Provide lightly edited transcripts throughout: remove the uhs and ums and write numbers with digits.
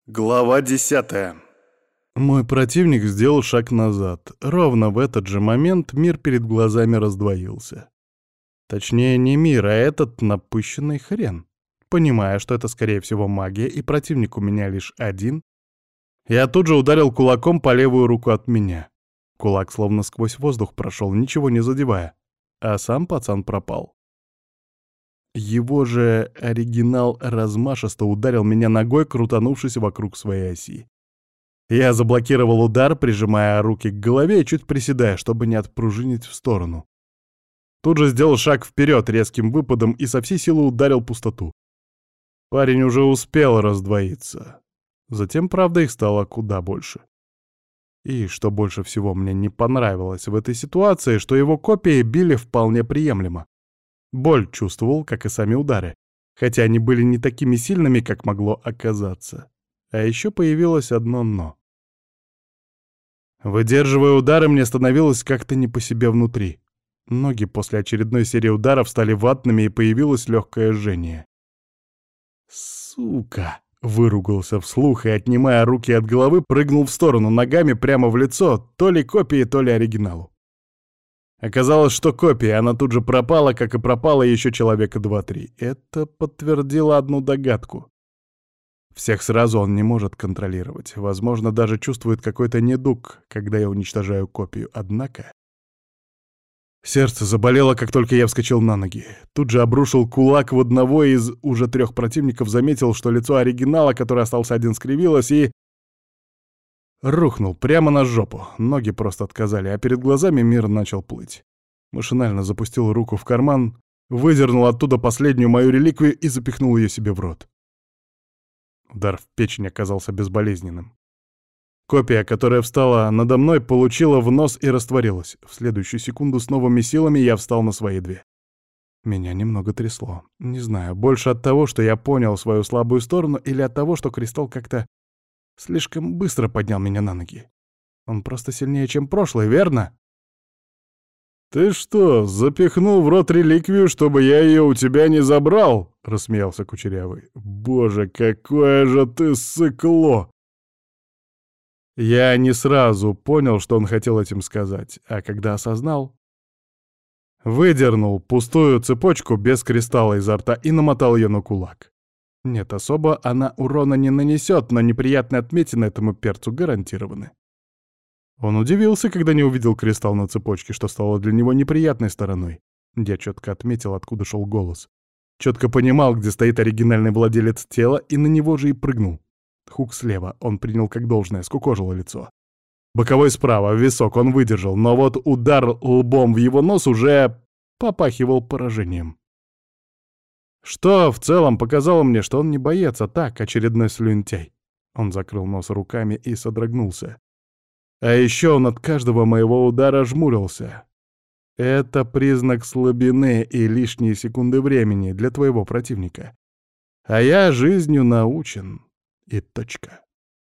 Глава 10. Мой противник сделал шаг назад. Ровно в этот же момент мир перед глазами раздвоился. Точнее, не мир, а этот напыщенный хрен. Понимая, что это, скорее всего, магия, и противник у меня лишь один, я тут же ударил кулаком по левую руку от меня. Кулак словно сквозь воздух прошел, ничего не задевая. А сам пацан пропал. Его же оригинал размашисто ударил меня ногой, крутанувшись вокруг своей оси. Я заблокировал удар, прижимая руки к голове и чуть приседая, чтобы не отпружинить в сторону. Тут же сделал шаг вперед резким выпадом и со всей силы ударил пустоту. Парень уже успел раздвоиться. Затем, правда, их стало куда больше. И, что больше всего мне не понравилось в этой ситуации, что его копии били вполне приемлемо. Боль чувствовал, как и сами удары, хотя они были не такими сильными, как могло оказаться. А еще появилось одно «но». Выдерживая удары, мне становилось как-то не по себе внутри. Ноги после очередной серии ударов стали ватными, и появилось легкое жжение. «Сука!» — выругался вслух и, отнимая руки от головы, прыгнул в сторону ногами прямо в лицо, то ли копии, то ли оригиналу. Оказалось, что копия, она тут же пропала, как и пропало еще человека 2-3. Это подтвердило одну догадку. Всех сразу он не может контролировать. Возможно, даже чувствует какой-то недуг, когда я уничтожаю копию. Однако... Сердце заболело, как только я вскочил на ноги. Тут же обрушил кулак в одного из уже 3 противников, заметил, что лицо оригинала, который остался один, скривилось и... Рухнул прямо на жопу. Ноги просто отказали, а перед глазами мир начал плыть. Машинально запустил руку в карман, выдернул оттуда последнюю мою реликвию и запихнул ее себе в рот. Удар в печень оказался безболезненным. Копия, которая встала надо мной, получила в нос и растворилась. В следующую секунду с новыми силами я встал на свои 2. Меня немного трясло. Не знаю, больше от того, что я понял свою слабую сторону, или от того, что кристалл как-то слишком быстро поднял меня на ноги. Он просто сильнее, чем прошлый, верно? «Ты что, запихнул в рот реликвию, чтобы я ее у тебя не забрал?» — рассмеялся Кучерявый. «Боже, какое же ты сыкло!» Я не сразу понял, что он хотел этим сказать, а когда осознал, выдернул пустую цепочку без кристалла изо рта и намотал ее на кулак. Нет, особо она урона не нанесет, но неприятные отметины этому перцу гарантированы. Он удивился, когда не увидел кристалл на цепочке, что стало для него неприятной стороной. Я четко отметил, откуда шел голос. Четко понимал, где стоит оригинальный владелец тела, и на него же и прыгнул. Хук слева он принял как должное, скукожило лицо. Боковой справа, в висок он выдержал, но вот удар лбом в его нос уже попахивал поражением. Что в целом показало мне, что он не боец, а так, очередной слюнтяй. Он закрыл нос руками и содрогнулся. А еще он от каждого моего удара жмурился. Это признак слабины и лишние секунды времени для твоего противника. А я жизнью научен. И точка.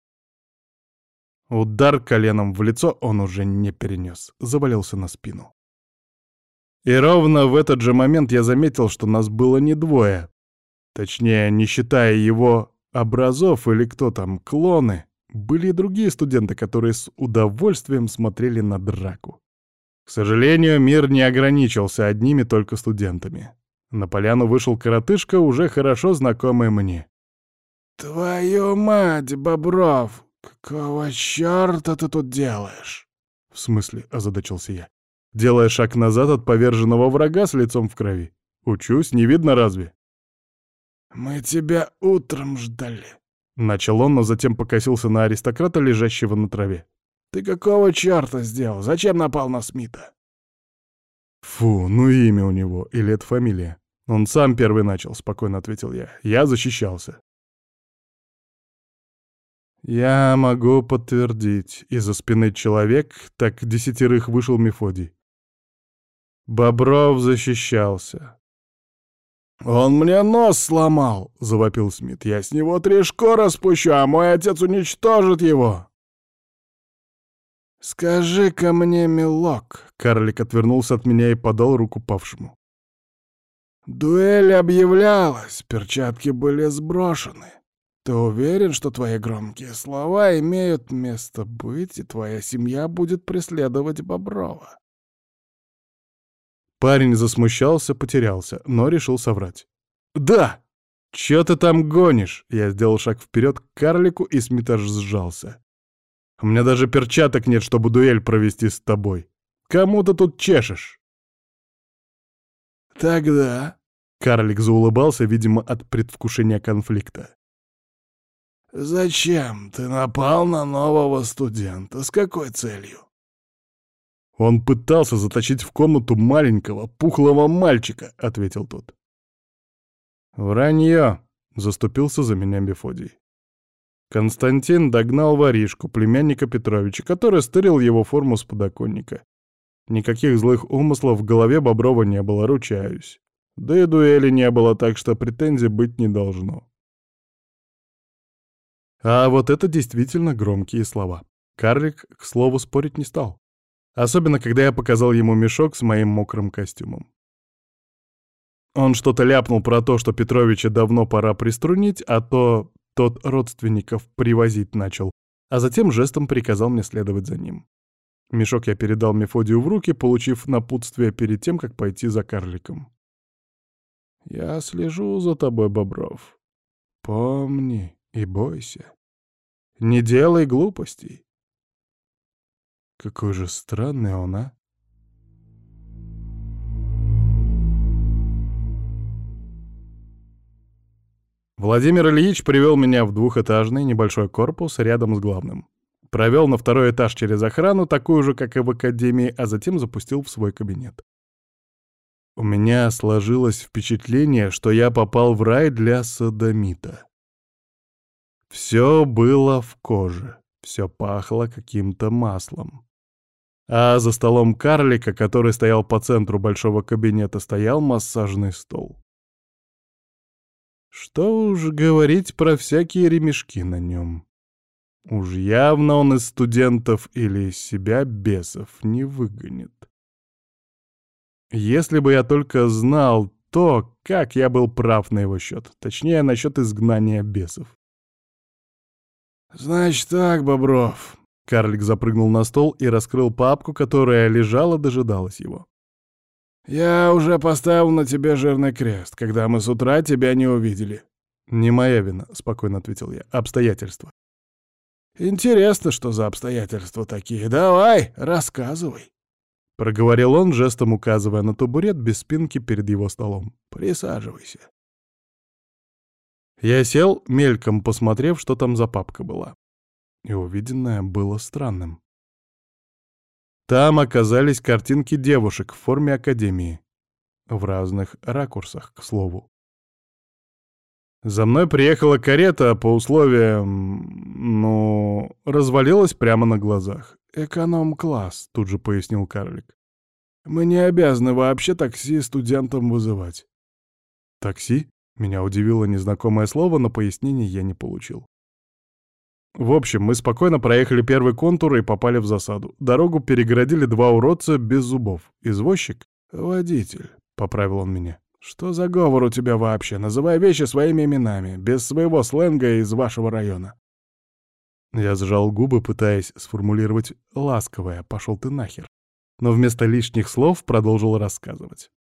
Удар коленом в лицо он уже не перенес, завалился на спину. И ровно в этот же момент я заметил, что нас было не 2. Точнее, не считая его образов или кто там, клоны, были и другие студенты, которые с удовольствием смотрели на драку. К сожалению, мир не ограничился одними только студентами. На поляну вышел коротышка, уже хорошо знакомый мне. «Твою мать, Бобров! Какого чёрта ты тут делаешь?» «В смысле?» — озадачился я, делая шаг назад от поверженного врага с лицом в крови. «Учусь, не видно разве?» «Мы тебя утром ждали», — начал он, но затем покосился на аристократа, лежащего на траве. «Ты какого чёрта сделал? Зачем напал на Смита?» «Фу, ну имя у него, или это фамилия?» «Он сам первый начал», — спокойно ответил я. «Я защищался». Я могу подтвердить. Из-за спины человек, так 10 вышел Мефодий. Бобров защищался. «Он мне нос сломал!» — завопил Смит. «Я с него 3 шкуры спущу, а мой отец уничтожит его!» «Скажи-ка мне, милок!» — карлик отвернулся от меня и подал руку павшему. «Дуэль объявлялась, перчатки были сброшены. Ты уверен, что твои громкие слова имеют место быть, и твоя семья будет преследовать Боброва?» Парень засмущался, потерялся, но решил соврать. «Да! Чё ты там гонишь?» Я сделал шаг вперед к карлику, и Смит аж сжался. «У меня даже перчаток нет, чтобы дуэль провести с тобой. Кому ты тут чешешь?» «Тогда...» — карлик заулыбался, видимо, от предвкушения конфликта. «Зачем ты напал на нового студента? С какой целью?» «Он пытался затащить в комнату маленького, пухлого мальчика», — ответил тот. «Вранье», — заступился за меня Мефодий. Константин догнал воришку, племянника Петровича, который стырил его форму с подоконника. Никаких злых умыслов в голове Боброва не было, ручаюсь. Да и дуэли не было, так что претензий быть не должно. А вот это действительно громкие слова. Карлик, к слову, спорить не стал. Особенно, когда я показал ему мешок с моим мокрым костюмом. Он что-то ляпнул про то, что Петровича давно пора приструнить, а то тот родственников привозить начал, а затем жестом приказал мне следовать за ним. Мешок я передал Мефодию в руки, получив напутствие перед тем, как пойти за карликом. «Я слежу за тобой, Бобров. Помни и бойся. Не делай глупостей». Какой же странный он, а? Владимир Ильич привел меня в двухэтажный небольшой корпус рядом с главным. Провел на второй этаж через охрану, такую же, как и в академии, а затем запустил в свой кабинет. У меня сложилось впечатление, что я попал в рай для содомита. Все было в коже, все пахло каким-то маслом. А за столом карлика, который стоял по центру большого кабинета, стоял массажный стол. Что уж говорить про всякие ремешки на нем. Уж явно он из студентов или из себя бесов не выгонит. Если бы я только знал то, как я был прав на его счет, точнее, насчет изгнания бесов. «Значит так, Бобров». Карлик запрыгнул на стол и раскрыл папку, которая лежала, дожидалась его. «Я уже поставил на тебе жирный крест, когда мы с утра тебя не увидели». «Не моя вина», — спокойно ответил я. «Обстоятельства». «Интересно, что за обстоятельства такие. Давай, рассказывай», — проговорил он, жестом указывая на табурет без спинки перед его столом. «Присаживайся». Я сел, мельком посмотрев, что там за папка была. И увиденное было странным. Там оказались картинки девушек в форме академии. В разных ракурсах, к слову. За мной приехала карета по условиям... развалилась прямо на глазах. «Эконом-класс», — тут же пояснил карлик. «Мы не обязаны вообще такси студентам вызывать». «Такси?» — меня удивило незнакомое слово, но пояснений я не получил. В общем, мы спокойно проехали первый контур и попали в засаду. Дорогу перегородили два уродца без зубов. Извозчик? «Водитель», — поправил он меня. «Что за говор у тебя вообще? Называй вещи своими именами, без своего сленга из вашего района». Я сжал губы, пытаясь сформулировать ласковое «пошел ты нахер», но вместо лишних слов продолжил рассказывать.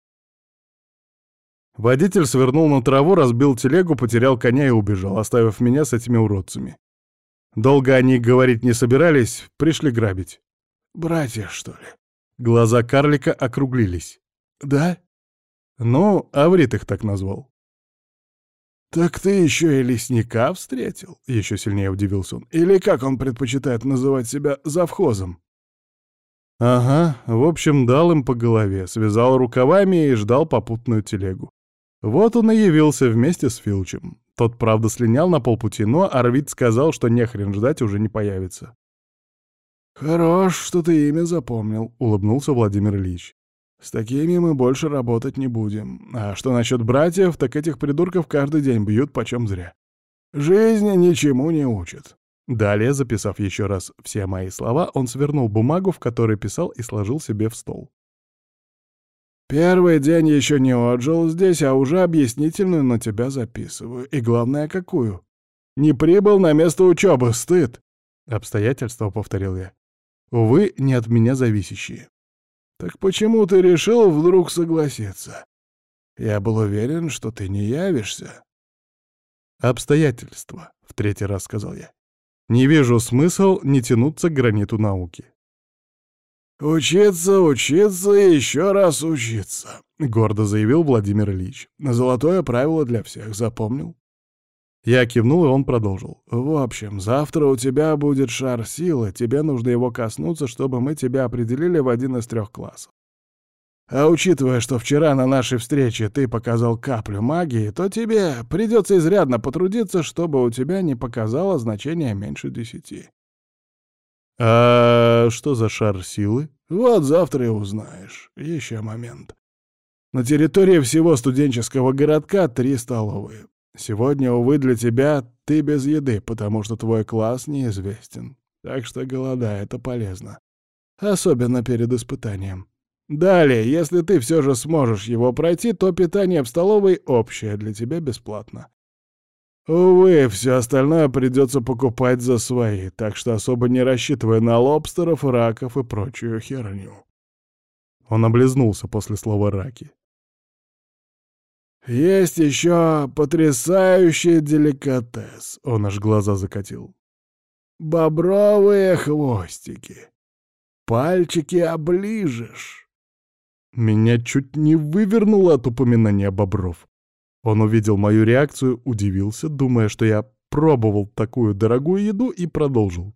Водитель свернул на траву, разбил телегу, потерял коня и убежал, оставив меня с этими уродцами. Долго они говорить не собирались, пришли грабить. «Братья, что ли?» Глаза карлика округлились. «Да?» Ну, Аврит их так назвал. «Так ты еще и лесника встретил?» — еще сильнее удивился он. «Или как он предпочитает называть себя завхозом?» Ага, в общем, дал им по голове, связал рукавами и ждал попутную телегу. Вот он и явился вместе с Филчем. Тот, правда, слинял на полпути, но Арвид сказал, что нехрен ждать, уже не появится. «Хорош, что ты имя запомнил», — улыбнулся Владимир Ильич. «С такими мы больше работать не будем. А что насчет братьев, так этих придурков каждый день бьют почем зря. Жизнь ничему не учит». Далее, записав еще раз все мои слова, он свернул бумагу, в которой писал, и сложил себе в стол. «Первый день еще не отжил здесь, а уже объяснительную на тебя записываю. И главное, какую? Не прибыл на место учебы, стыд!» «Обстоятельства», — повторил я. «Увы, не от меня зависящие». «Так почему ты решил вдруг согласиться? Я был уверен, что ты не явишься». «Обстоятельства», — в третий раз сказал я. «Не вижу смысл не тянуться к граниту науки». «Учиться, учиться и еще раз учиться», — гордо заявил Владимир Ильич. «Золотое правило для всех, запомнил?» Я кивнул, и он продолжил. «В общем, завтра у тебя будет шар силы, тебе нужно его коснуться, чтобы мы тебя определили в один из 3 классов. А учитывая, что вчера на нашей встрече ты показал каплю магии, то тебе придется изрядно потрудиться, чтобы у тебя не показало значение меньше 10. «А что за шар силы?» Вот завтра и узнаешь. Еще момент. На территории всего студенческого городка 3 столовые. Сегодня, увы, для тебя ты без еды, потому что твой класс неизвестен. Так что голодай, это полезно. Особенно перед испытанием. Далее, если ты все же сможешь его пройти, то питание в столовой общее, для тебя бесплатно. Увы, все остальное придется покупать за свои, так что особо не рассчитывай на лобстеров, раков и прочую херню». Он облизнулся после слова «раки». «Есть еще потрясающий деликатес», — он аж глаза закатил. «Бобровые хвостики. Пальчики оближешь». Меня чуть не вывернуло от упоминания бобров. Он увидел мою реакцию, удивился, думая, что я пробовал такую дорогую еду, и продолжил.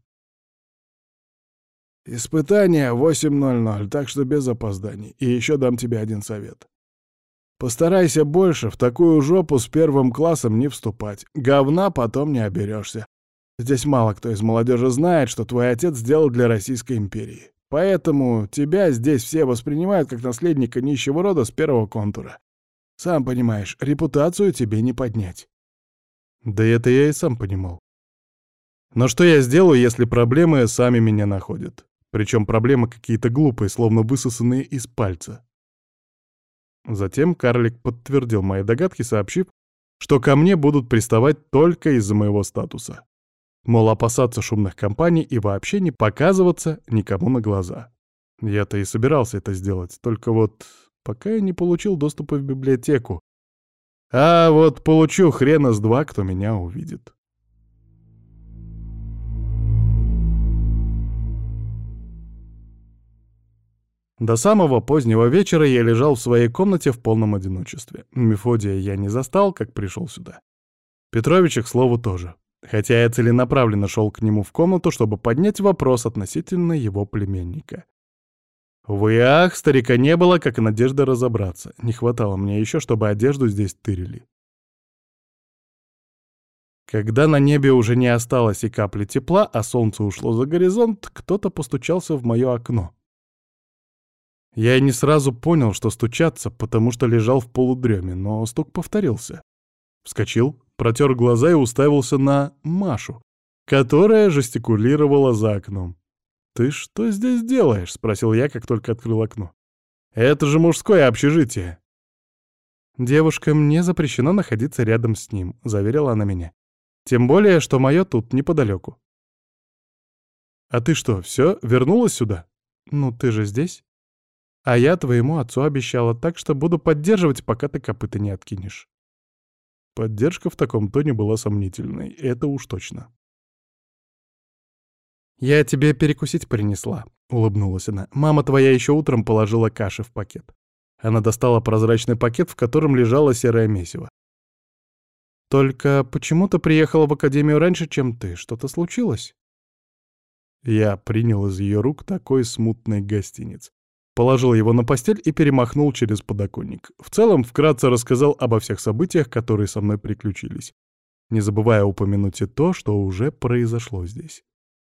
«Испытание 8:00, так что без опозданий. И еще дам тебе один совет. Постарайся больше в такую жопу с 1 классом не вступать. Говна потом не оберешься. Здесь мало кто из молодежи знает, что твой отец сделал для Российской империи. Поэтому тебя здесь все воспринимают как наследника нищего рода с 1 контура. Сам понимаешь, репутацию тебе не поднять». Да это я и сам понимал. Но что я сделаю, если проблемы сами меня находят? Причем проблемы какие-то глупые, словно высосанные из пальца. Затем карлик подтвердил мои догадки, сообщив, что ко мне будут приставать только из-за моего статуса. Мол, опасаться шумных компаний и вообще не показываться никому на глаза. Я-то и собирался это сделать, только вот пока я не получил доступа в библиотеку. А вот получу хрена с два, кто меня увидит. До самого позднего вечера я лежал в своей комнате в полном одиночестве. Мефодия я не застал, как пришел сюда. Петровича, к слову, тоже. Хотя я целенаправленно шел к нему в комнату, чтобы поднять вопрос относительно его племенника. Увы и ах, старика не было, как и надежды разобраться. Не хватало мне еще, чтобы одежду здесь тырили. Когда на небе уже не осталось и капли тепла, а солнце ушло за горизонт, кто-то постучался в мое окно. Я не сразу понял, что стучаться, потому что лежал в полудреме, но стук повторился. Вскочил, протер глаза и уставился на Машу, которая жестикулировала за окном. «Ты что здесь делаешь?» — спросил я, как только открыл окно. «Это же мужское общежитие». «Девушкам не запрещено находиться рядом с ним», — заверила она меня. «Тем более, что мое тут неподалеку». «А ты что, все, вернулась сюда?» «Ну, ты же здесь. А я твоему отцу обещала, так что буду поддерживать, пока ты копыта не откинешь». Поддержка в таком тоне была сомнительной, это уж точно. «Я тебе перекусить принесла», — улыбнулась она. «Мама твоя еще утром положила каши в пакет». Она достала прозрачный пакет, в котором лежало серое месиво. «Только почему ты приехала в академию раньше, чем ты? Что-то случилось?» Я принял из ее рук такой смутный гостиниц. Положил его на постель и перемахнул через подоконник. В целом, вкратце рассказал обо всех событиях, которые со мной приключились, не забывая упомянуть и то, что уже произошло здесь.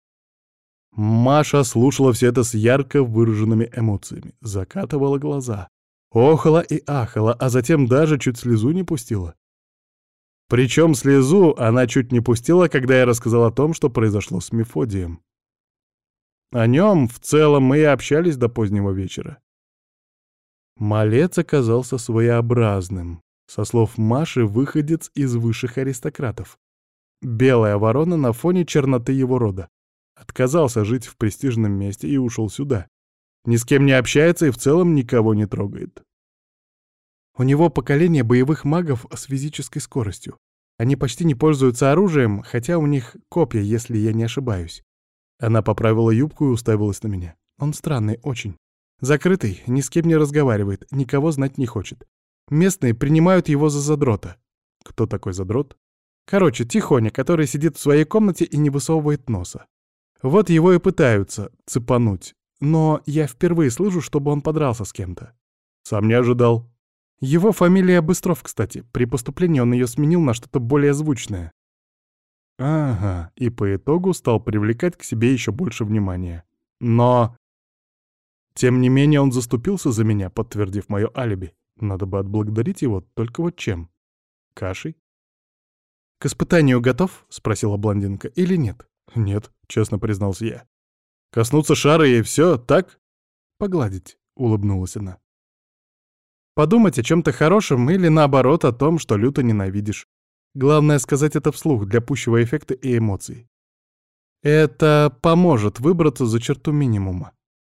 Маша слушала все это с ярко выраженными эмоциями, закатывала глаза, охала и ахала, а затем даже чуть слезу не пустила. Причем слезу она чуть не пустила, когда я рассказал о том, что произошло с Мефодием. О нем в целом мы и общались до позднего вечера. Малец оказался своеобразным, со слов Маши, выходец из высших аристократов. Белая ворона на фоне черноты его рода. Отказался жить в престижном месте и ушел сюда. Ни с кем не общается и в целом никого не трогает. У него поколение боевых магов с физической скоростью. Они почти не пользуются оружием, хотя у них копья, если я не ошибаюсь. Она поправила юбку и уставилась на меня. Он странный очень. Закрытый, ни с кем не разговаривает, никого знать не хочет. Местные принимают его за задрота. Кто такой задрот? Короче, тихоня, который сидит в своей комнате и не высовывает носа. Вот его и пытаются цепануть. Но я впервые слышу, чтобы он подрался с кем-то. Сам не ожидал. Его фамилия Быстров, кстати. При поступлении он ее сменил на что-то более звучное. Ага, и по итогу стал привлекать к себе еще больше внимания. Но... Тем не менее он заступился за меня, подтвердив мое алиби. Надо бы отблагодарить его, только вот чем? Кашей? «К испытанию готов?» — спросила блондинка. «Или нет?» «Нет», — честно признался я. «Коснуться шара и все, так?» «Погладить», — улыбнулась она. «Подумать о чем-то хорошем или, наоборот, о том, что люто ненавидишь. Главное — сказать это вслух для пущего эффекта и эмоций. Это поможет выбраться за черту минимума».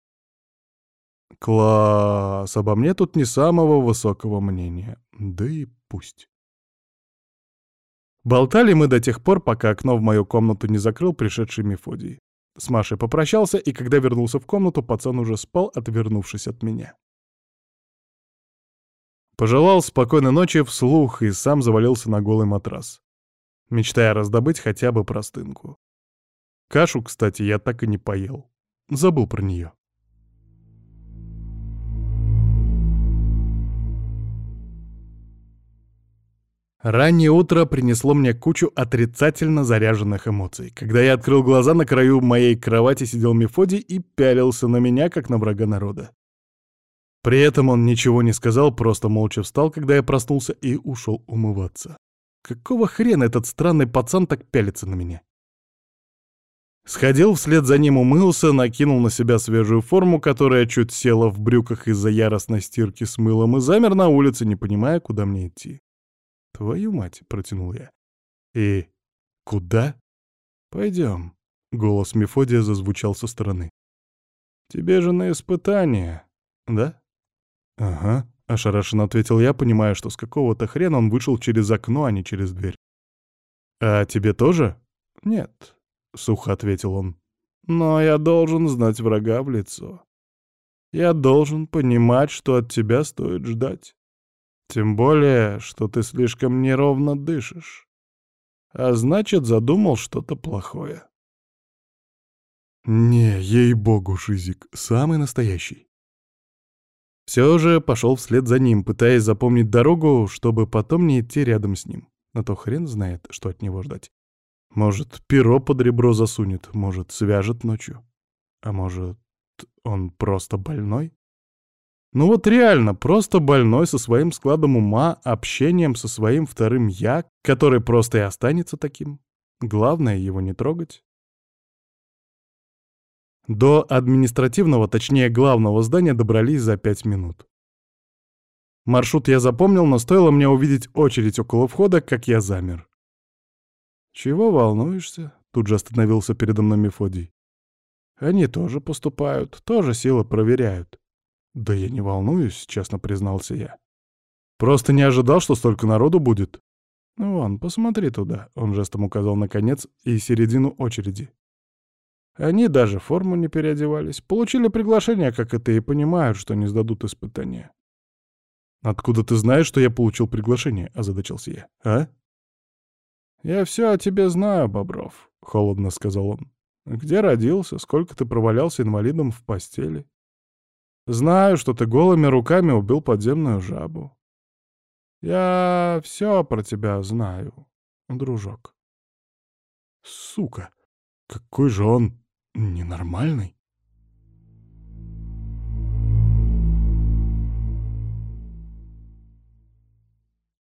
«Класс! Обо мне тут не самого высокого мнения. Да и пусть». Болтали мы до тех пор, пока окно в мою комнату не закрыл пришедший Мефодий. С Машей попрощался, и когда вернулся в комнату, пацан уже спал, отвернувшись от меня. Пожелал спокойной ночи вслух и сам завалился на голый матрас, мечтая раздобыть хотя бы простынку. Кашу, кстати, я так и не поел. Забыл про нее. Раннее утро принесло мне кучу отрицательно заряженных эмоций. Когда я открыл глаза, на краю моей кровати сидел Мефодий и пялился на меня, как на врага народа. При этом он ничего не сказал, просто молча встал, когда я проснулся, и ушел умываться. Какого хрена этот странный пацан так пялится на меня? Сходил вслед за ним, умылся, накинул на себя свежую форму, которая чуть села в брюках из-за яростной стирки с мылом, и замер на улице, не понимая, куда мне идти. «Твою мать!» — протянул я. «И куда?» «Пойдем», — голос Мефодия зазвучал со стороны. «Тебе же на испытание, да?» «Ага», — ошарашенно ответил я, понимая, что с какого-то хрена он вышел через окно, а не через дверь. «А тебе тоже?» «Нет», — сухо ответил он. «Но я должен знать врага в лицо. Я должен понимать, что от тебя стоит ждать. Тем более, что ты слишком неровно дышишь. А значит, задумал что-то плохое». «Не, ей-богу, Шизик, самый настоящий». Все же пошел вслед за ним, пытаясь запомнить дорогу, чтобы потом не идти рядом с ним. А то хрен знает, что от него ждать. Может, перо под ребро засунет, может, свяжет ночью. А может, он просто больной? Ну вот реально, просто больной со своим складом ума, общением со своим вторым «я», который просто и останется таким. Главное его не трогать. До административного, точнее главного здания добрались за 5 минут. Маршрут я запомнил, но стоило мне увидеть очередь около входа, как я замер. «Чего волнуешься?» — тут же остановился передо мной Мефодий. «Они тоже поступают, тоже силы проверяют». «Да я не волнуюсь», — честно признался я. «Просто не ожидал, что столько народу будет». «Ну вон, посмотри туда», — он жестом указал на конец и середину очереди. Они даже в форму не переодевались, получили приглашение, как это, и понимают, что не сдадут испытания. «Откуда ты знаешь, что я получил приглашение?» — озадачился я. «А?» «Я все о тебе знаю, Бобров», — холодно сказал он. «Где родился, сколько ты провалялся инвалидом в постели. Знаю, что ты голыми руками убил подземную жабу. Я все про тебя знаю, дружок». «Сука, какой же он ненормальный!»